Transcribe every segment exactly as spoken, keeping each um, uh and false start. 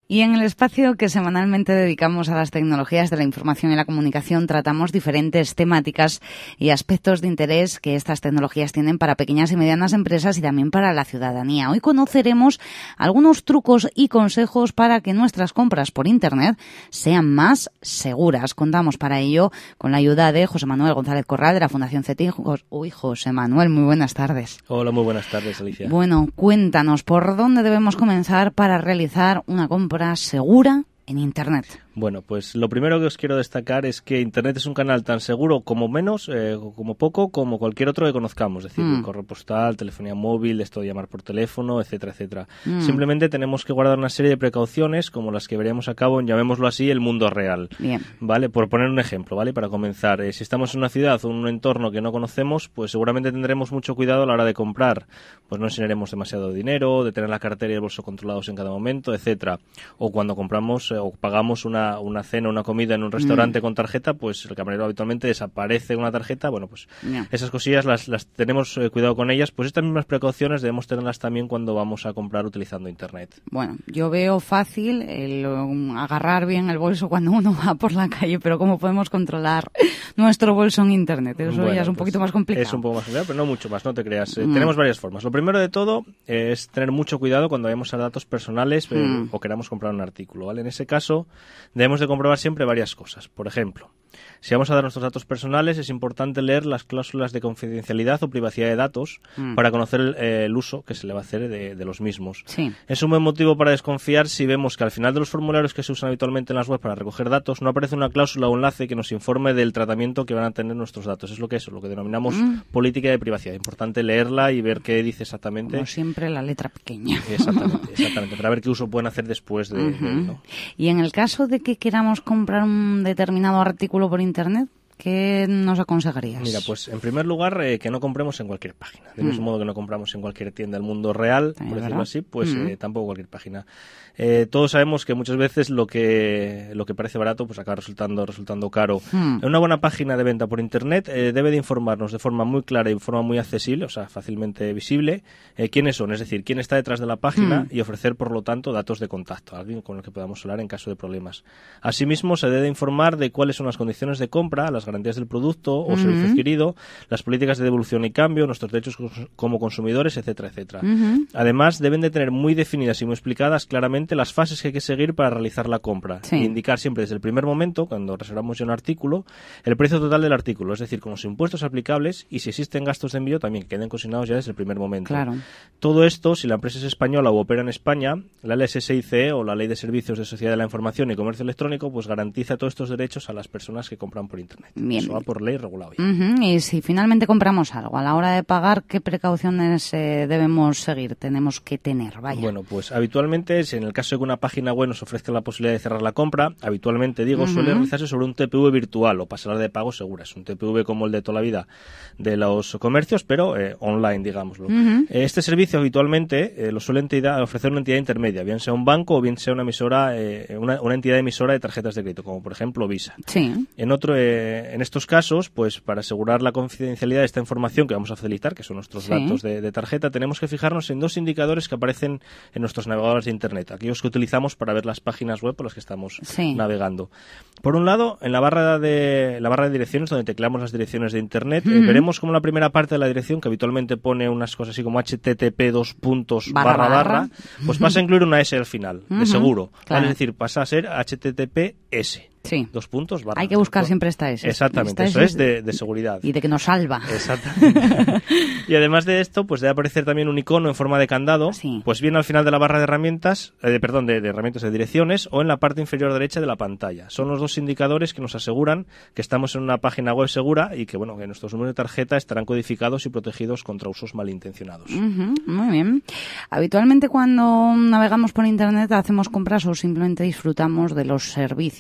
Y en el espacio que semanalmente dedicamos a las tecnologías de la información y la comunicación tratamos diferentes temáticas y aspectos de interés que estas tecnologías tienen para pequeñas y medianas empresas y también para la ciudadanía. Hoy conoceremos algunos trucos y consejos para que nuestras compras por Internet sean más seguras. Contamos para ello con la ayuda de José Manuel González Corral de la Fundación CETIN. Uy, José Manuel, muy buenas tardes. Hola, muy buenas tardes, Alicia. Bueno, cuéntanos, ¿por dónde debemos comenzar para realizar una compra segura en Internet? Bueno, pues lo primero que os quiero destacar es que Internet es un canal tan seguro como menos, eh, como poco, como cualquier otro que conozcamos. Es decir, mm. correo postal, telefonía móvil, esto de llamar por teléfono, etcétera, etcétera. Mm. Simplemente tenemos que guardar una serie de precauciones como las que veríamos a cabo en, llamémoslo así, el mundo real. Bien. ¿Vale? Por poner un ejemplo, ¿vale? Para comenzar, eh, si estamos en una ciudad o en un entorno que no conocemos, pues seguramente tendremos mucho cuidado a la hora de comprar. Pues no enseñaremos demasiado dinero, de tener la cartera y el bolso controlados en cada momento, etcétera. O cuando compramos eh, o pagamos una una cena, una comida en un restaurante mm. con tarjeta, pues el camarero habitualmente desaparece una tarjeta. Bueno, pues yeah. esas cosillas las, las tenemos eh, cuidado con ellas. Pues estas mismas precauciones debemos tenerlas también cuando vamos a comprar utilizando Internet. Bueno, yo veo fácil el um, agarrar bien el bolso cuando uno va por la calle, pero ¿cómo podemos controlar nuestro bolso en Internet? Eso bueno, ya es un pues poquito más complicado. Es un poco más complicado, pero no mucho más, no te creas. Eh, mm. Tenemos varias formas. Lo primero de todo eh, es tener mucho cuidado cuando vayamos a datos personales eh, mm. o queramos comprar un artículo, ¿vale? En ese caso, debemos de comprobar siempre varias cosas. Por ejemplo, si vamos a dar nuestros datos personales, es importante leer las cláusulas de confidencialidad o privacidad de datos mm. para conocer el, eh, el uso que se le va a hacer de, de los mismos. Sí. Es un buen motivo para desconfiar si vemos que al final de los formularios que se usan habitualmente en las webs para recoger datos no aparece una cláusula o enlace que nos informe del tratamiento que van a tener nuestros datos. Es lo que es, lo que denominamos mm. política de privacidad. Es importante leerla y ver qué dice exactamente. Como siempre, la letra pequeña. Exactamente, exactamente, para ver qué uso pueden hacer después de, uh-huh. de ¿no? Y en el caso de que queramos comprar un determinado artículo por Internet, ¿qué nos aconsejarías? Mira, pues en primer lugar, eh, que no compremos en cualquier página. De mismo mm. modo que no compramos en cualquier tienda del mundo real, por decirlo ¿verdad? así, pues mm. eh, tampoco cualquier página. Eh, todos sabemos que muchas veces lo que lo que parece barato pues acaba resultando resultando caro. Mm. Una buena página de venta por Internet eh, debe de informarnos de forma muy clara y de forma muy accesible, o sea, fácilmente visible, eh, quiénes son, es decir, quién está detrás de la página mm. y ofrecer, por lo tanto, datos de contacto, alguien con el que podamos hablar en caso de problemas. Asimismo, se debe informar de cuáles son las condiciones de compra, las garantías del producto o uh-huh. servicio adquirido, las políticas de devolución y cambio, nuestros derechos como consumidores, etcétera, etcétera. Uh-huh. Además, deben de tener muy definidas y muy explicadas claramente las fases que hay que seguir para realizar la compra. Sí. E indicar siempre desde el primer momento, cuando reservamos ya un artículo, el precio total del artículo, es decir, con los impuestos aplicables y si existen gastos de envío también que queden consignados ya desde el primer momento. Claro. Todo esto, si la empresa es española o opera en España, la L S S I C E o la Ley de Servicios de Sociedad de la Información y Comercio Electrónico, pues garantiza todos estos derechos a las personas que compran por Internet. Bien. Eso va por ley regulado ya. Uh-huh. Y si finalmente compramos algo, a la hora de pagar, ¿qué precauciones eh, debemos seguir? Tenemos que tener, vaya. Bueno, pues habitualmente, si en el caso de que una página web nos ofrezca la posibilidad de cerrar la compra, habitualmente, digo, uh-huh. suele realizarse sobre un T P V virtual o pasarela de pago segura. Es un T P V como el de toda la vida de los comercios, pero eh, online, digámoslo. Uh-huh. Este servicio habitualmente eh, lo suele entidad, ofrecer una entidad intermedia, bien sea un banco o bien sea una emisora, eh, una, una entidad emisora de tarjetas de crédito, como por ejemplo Visa. Sí. En otro, eh, en estos casos, pues para asegurar la confidencialidad de esta información que vamos a facilitar, que son nuestros sí. datos de, de tarjeta, tenemos que fijarnos en dos indicadores que aparecen en nuestros navegadores de Internet, aquellos que utilizamos para ver las páginas web por las que estamos sí. navegando. Por un lado, en la barra de la barra de direcciones, donde tecleamos las direcciones de Internet, uh-huh. eh, veremos como la primera parte de la dirección, que habitualmente pone unas cosas así como H T T P dos puntos barra barra, barra pues pasa a incluir una S al final, uh-huh. de seguro. Claro. ¿Vale? Es decir, pasa a ser H T T P S. Sí. Dos puntos, barra. Hay que buscar siempre esta S. Exactamente, esta eso S es de, de seguridad. Y de que nos salva. Exactamente. Y además de esto, pues debe aparecer también un icono en forma de candado, sí. pues bien al final de la barra de herramientas, eh, perdón, de, de herramientas de direcciones o en la parte inferior derecha de la pantalla. Son los dos indicadores que nos aseguran que estamos en una página web segura y que, bueno, que nuestros números de tarjeta estarán codificados y protegidos contra usos malintencionados. Uh-huh, muy bien. Habitualmente cuando navegamos por Internet hacemos compras o simplemente disfrutamos de los servicios, ¿no?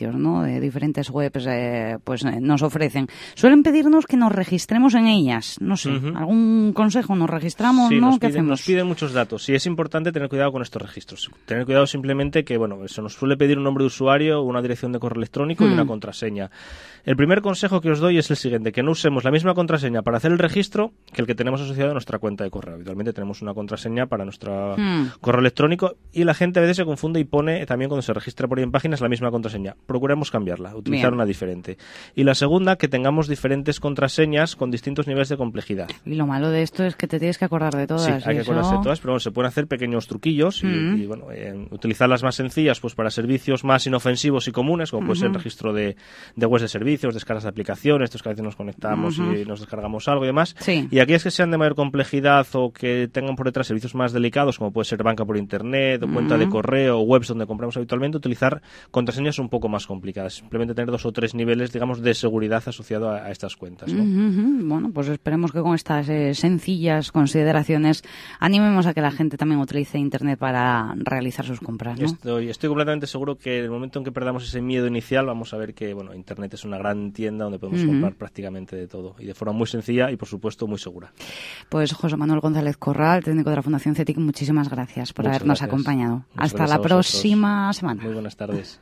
eh, diferentes webs eh, pues eh, nos ofrecen. Suelen pedirnos que nos registremos en ellas. No sé, uh-huh. ¿algún consejo? ¿Nos registramos? Sí, ¿no? nos ¿Qué piden, hacemos? Nos piden muchos datos. Sí, es importante tener cuidado con estos registros. Tener cuidado simplemente que, bueno, se nos suele pedir un nombre de usuario, una dirección de correo electrónico hmm. y una contraseña. El primer consejo que os doy es el siguiente, que no usemos la misma contraseña para hacer el registro que el que tenemos asociado a nuestra cuenta de correo. Habitualmente tenemos una contraseña para nuestro hmm. correo electrónico y la gente a veces se confunde y pone también cuando se registra por ahí en páginas la misma contraseña. Procuremos cambiarla, utilizar Bien. una diferente. Y la segunda, que tengamos diferentes contraseñas con distintos niveles de complejidad. Y lo malo de esto es que te tienes que acordar de todas. Sí, hay que eso... acordarse de todas, pero bueno, se pueden hacer pequeños truquillos hmm. y, y bueno, eh, utilizar las más sencillas pues para servicios más inofensivos y comunes, como uh-huh. puede ser el registro de, de webs de servicios, descargas de aplicaciones, estos que a veces nos conectamos uh-huh. y nos descargamos algo y demás. Sí. Y aquellas que sean de mayor complejidad o que tengan por detrás servicios más delicados, como puede ser banca por internet, o uh-huh. cuenta de correo, o webs donde compramos habitualmente, utilizar contraseñas un poco más complicadas. Simplemente tener dos o tres niveles, digamos, de seguridad asociado a, a estas cuentas, ¿no? Uh-huh. Bueno, pues esperemos que con estas eh, sencillas consideraciones animemos a que la gente también utilice Internet para realizar sus compras, ¿no? Estoy, estoy completamente seguro que en el momento en que perdamos ese miedo inicial vamos a ver que, bueno, Internet es una gran tienda donde podemos uh-huh. comprar prácticamente de todo y de forma muy sencilla y, por supuesto, muy segura. Pues José Manuel González Corral, técnico de la Fundación CETIC, muchísimas gracias por Muchas habernos gracias. acompañado. Muchas Hasta la próxima semana. Muy buenas tardes.